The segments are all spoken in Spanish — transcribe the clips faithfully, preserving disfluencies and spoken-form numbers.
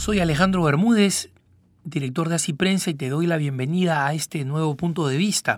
Soy Alejandro Bermúdez, director de Así Prensa, y te doy la bienvenida a este nuevo punto de vista.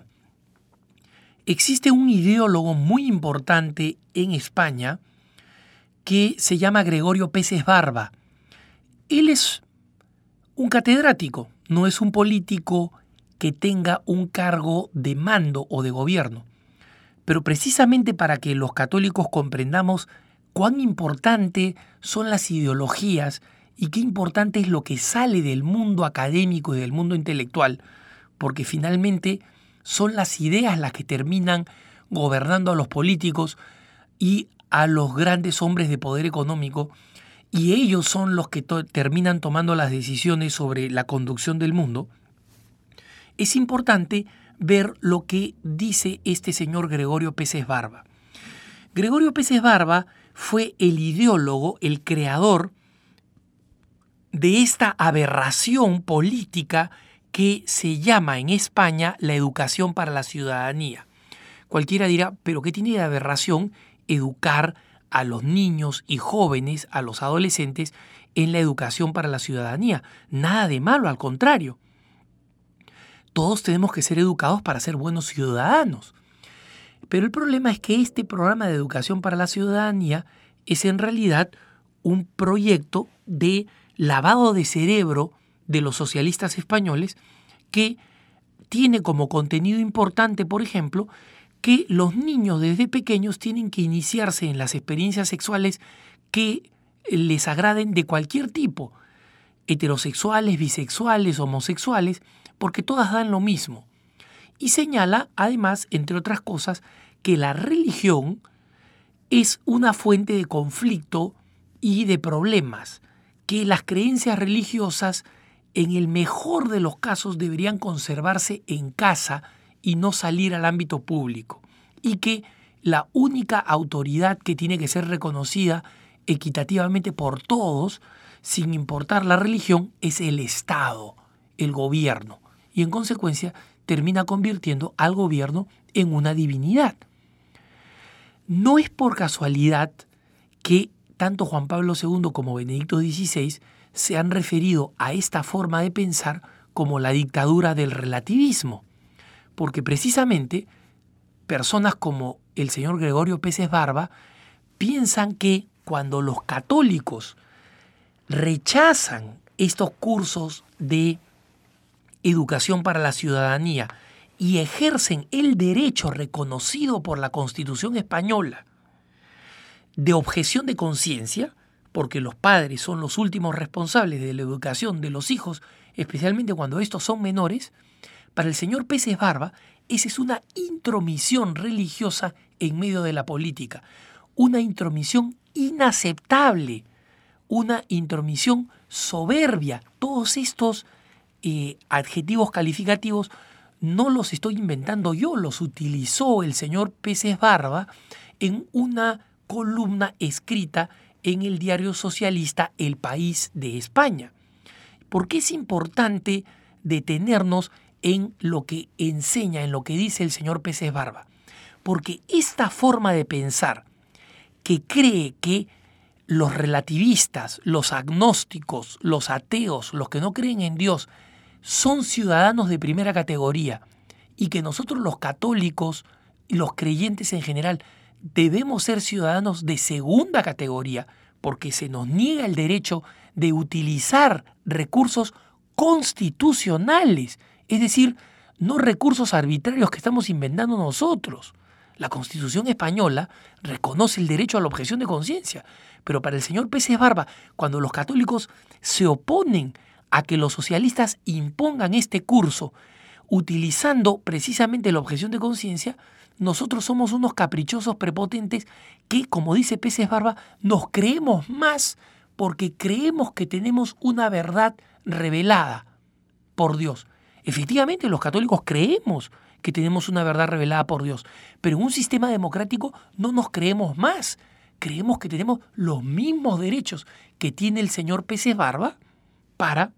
Existe un ideólogo muy importante en España que se llama Gregorio Pérez Barba. Él es un catedrático, no es un político que tenga un cargo de mando o de gobierno. Pero precisamente para que los católicos comprendamos cuán importante son las ideologías y qué importante es lo que sale del mundo académico y del mundo intelectual, porque finalmente son las ideas las que terminan gobernando a los políticos y a los grandes hombres de poder económico, y ellos son los que to- terminan tomando las decisiones sobre la conducción del mundo. Es importante ver lo que dice este señor Gregorio Pérez Barba. Gregorio Pérez Barba fue el ideólogo, el creador de esta aberración política que se llama en España la educación para la ciudadanía. Cualquiera dirá, ¿pero qué tiene de aberración educar a los niños y jóvenes, a los adolescentes, en la educación para la ciudadanía? Nada de malo, al contrario. Todos tenemos que ser educados para ser buenos ciudadanos. Pero el problema es que este programa de educación para la ciudadanía es en realidad un proyecto de lavado de cerebro de los socialistas españoles que tiene como contenido importante, por ejemplo, que los niños desde pequeños tienen que iniciarse en las experiencias sexuales que les agraden de cualquier tipo, heterosexuales, bisexuales, homosexuales, porque todas dan lo mismo. Y señala, además, entre otras cosas, que la religión es una fuente de conflicto y de problemas, que las creencias religiosas, en el mejor de los casos, deberían conservarse en casa y no salir al ámbito público, y que la única autoridad que tiene que ser reconocida equitativamente por todos, sin importar la religión, es el Estado, el gobierno, y en consecuencia termina convirtiendo al gobierno en una divinidad. No es por casualidad que tanto Juan Pablo segundo como Benedicto dieciséis se han referido a esta forma de pensar como la dictadura del relativismo, porque precisamente personas como el señor Gregorio Pérez Barba piensan que cuando los católicos rechazan estos cursos de educación para la ciudadanía y ejercen el derecho reconocido por la Constitución española de objeción de conciencia, porque los padres son los últimos responsables de la educación de los hijos, especialmente cuando estos son menores, para el señor Pérez Barba, esa es una intromisión religiosa en medio de la política, una intromisión inaceptable, una intromisión soberbia. Todos estos eh, adjetivos calificativos no los estoy inventando yo, los utilizó el señor Pérez Barba en una columna escrita en el diario socialista El País de España. ¿Por qué es importante detenernos en lo que enseña, en lo que dice el señor Pérez Barba? Porque esta forma de pensar, que cree que los relativistas, los agnósticos, los ateos, los que no creen en Dios, son ciudadanos de primera categoría, y que nosotros los católicos y los creyentes en general debemos ser ciudadanos de segunda categoría, porque se nos niega el derecho de utilizar recursos constitucionales, es decir, no recursos arbitrarios que estamos inventando nosotros. La Constitución española reconoce el derecho a la objeción de conciencia, pero para el señor Pérez Barba, cuando los católicos se oponen a que los socialistas impongan este curso utilizando precisamente la objeción de conciencia, nosotros somos unos caprichosos prepotentes que, como dice Pérez Barba, nos creemos más porque creemos que tenemos una verdad revelada por Dios. Efectivamente, los católicos creemos que tenemos una verdad revelada por Dios, pero en un sistema democrático no nos creemos más. Creemos que tenemos los mismos derechos que tiene el señor Pérez Barba para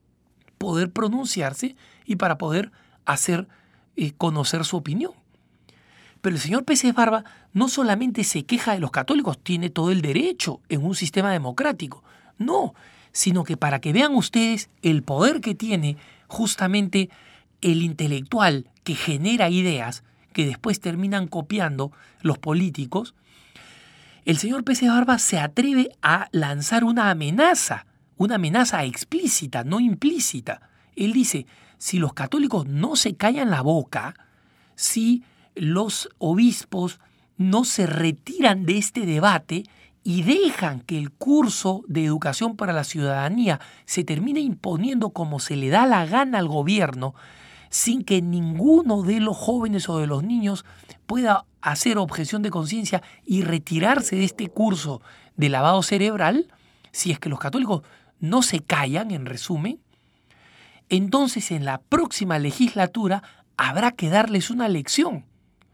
poder pronunciarse y para poder hacer eh, conocer su opinión. Pero el señor Pérez Barba no solamente se queja de los católicos, tiene todo el derecho en un sistema democrático. No, sino que para que vean ustedes el poder que tiene justamente el intelectual que genera ideas que después terminan copiando los políticos, el señor Peces Barba se atreve a lanzar una amenaza, una amenaza explícita, no implícita. Él dice, si los católicos no se callan la boca, si los obispos no se retiran de este debate y dejan que el curso de educación para la ciudadanía se termine imponiendo como se le da la gana al gobierno, sin que ninguno de los jóvenes o de los niños pueda hacer objeción de conciencia y retirarse de este curso de lavado cerebral, si es que los católicos no se callan, en resumen, entonces en la próxima legislatura habrá que darles una lección.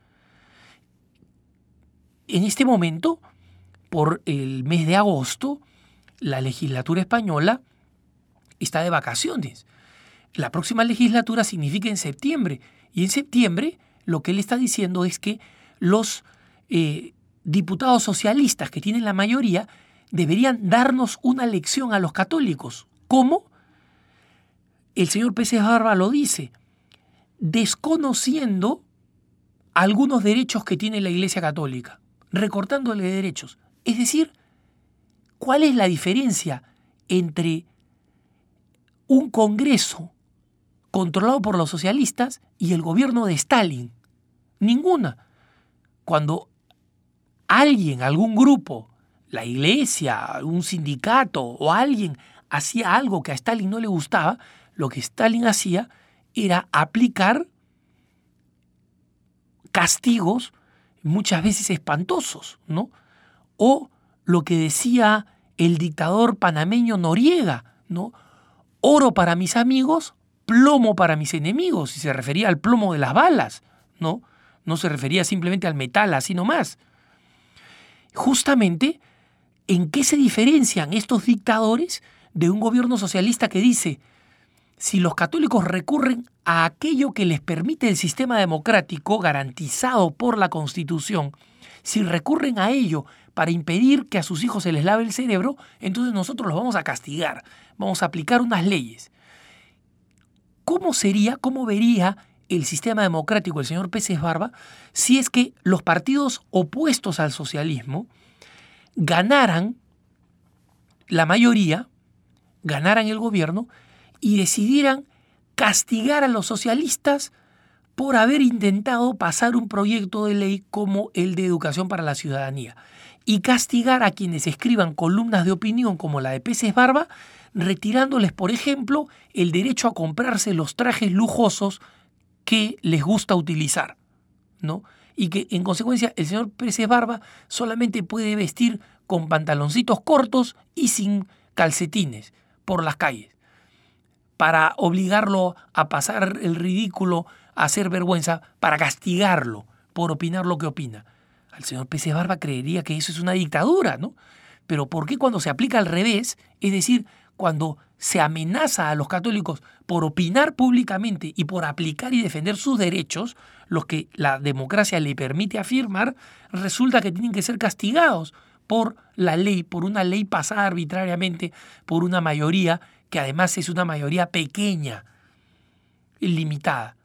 En este momento, por el mes de agosto, la legislatura española está de vacaciones. La próxima legislatura significa en septiembre. Y en septiembre lo que él está diciendo es que los eh, diputados socialistas que tienen la mayoría deberían darnos una lección a los católicos. ¿Cómo? El señor Peces Barba lo dice, desconociendo algunos derechos que tiene la Iglesia Católica, recortándole derechos. Es decir, ¿cuál es la diferencia entre un Congreso controlado por los socialistas y el gobierno de Stalin? Ninguna. Cuando alguien, algún grupo, la iglesia, un sindicato o alguien hacía algo que a Stalin no le gustaba, lo que Stalin hacía era aplicar castigos muchas veces espantosos, ¿no? O lo que decía el dictador panameño Noriega, ¿no? Oro para mis amigos, plomo para mis enemigos, y se refería al plomo de las balas, ¿no? No se refería simplemente al metal, así nomás. Justamente, ¿en qué se diferencian estos dictadores de un gobierno socialista que dice, si los católicos recurren a aquello que les permite el sistema democrático garantizado por la Constitución, si recurren a ello para impedir que a sus hijos se les lave el cerebro, entonces nosotros los vamos a castigar, vamos a aplicar unas leyes? ¿Cómo sería, cómo vería el sistema democrático el señor Peces Barba si es que los partidos opuestos al socialismo ganaran la mayoría, ganaran el gobierno y decidieran castigar a los socialistas por haber intentado pasar un proyecto de ley como el de educación para la ciudadanía y castigar a quienes escriban columnas de opinión como la de Peces Barba, retirándoles, por ejemplo, el derecho a comprarse los trajes lujosos que les gusta utilizar, ¿no? Y que, en consecuencia, el señor Peces Barba solamente puede vestir con pantaloncitos cortos y sin calcetines por las calles, para obligarlo a pasar el ridículo, a hacer vergüenza, para castigarlo por opinar lo que opina. Al señor Peces Barba creería que eso es una dictadura, ¿no? Pero ¿por qué cuando se aplica al revés? Es decir, cuando se amenaza a los católicos por opinar públicamente y por aplicar y defender sus derechos, los que la democracia le permite afirmar, resulta que tienen que ser castigados por la ley, por una ley pasada arbitrariamente por una mayoría que además es una mayoría pequeña, limitada.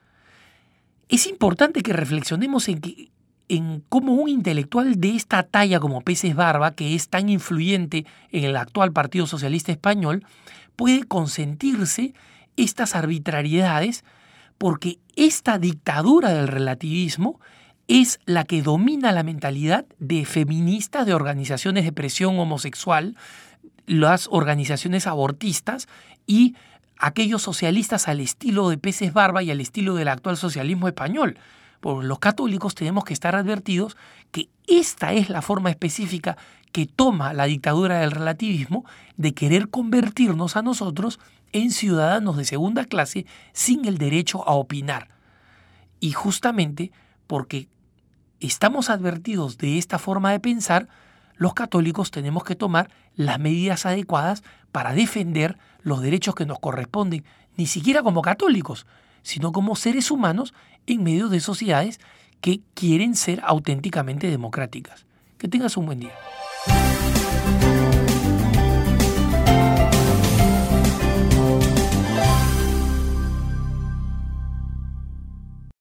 Es importante que reflexionemos en, que, en cómo un intelectual de esta talla como Peces Barba, que es tan influyente en el actual Partido Socialista Español, puede consentirse estas arbitrariedades, porque esta dictadura del relativismo es la que domina la mentalidad de feministas, de organizaciones de presión homosexual, las organizaciones abortistas y aquellos socialistas al estilo de Peces Barba y al estilo del actual socialismo español. Por los católicos tenemos que estar advertidos que esta es la forma específica que toma la dictadura del relativismo de querer convertirnos a nosotros en ciudadanos de segunda clase sin el derecho a opinar. Y justamente porque estamos advertidos de esta forma de pensar, los católicos tenemos que tomar las medidas adecuadas para defender los derechos que nos corresponden, ni siquiera como católicos, sino como seres humanos en medio de sociedades que quieren ser auténticamente democráticas. Que tengas un buen día.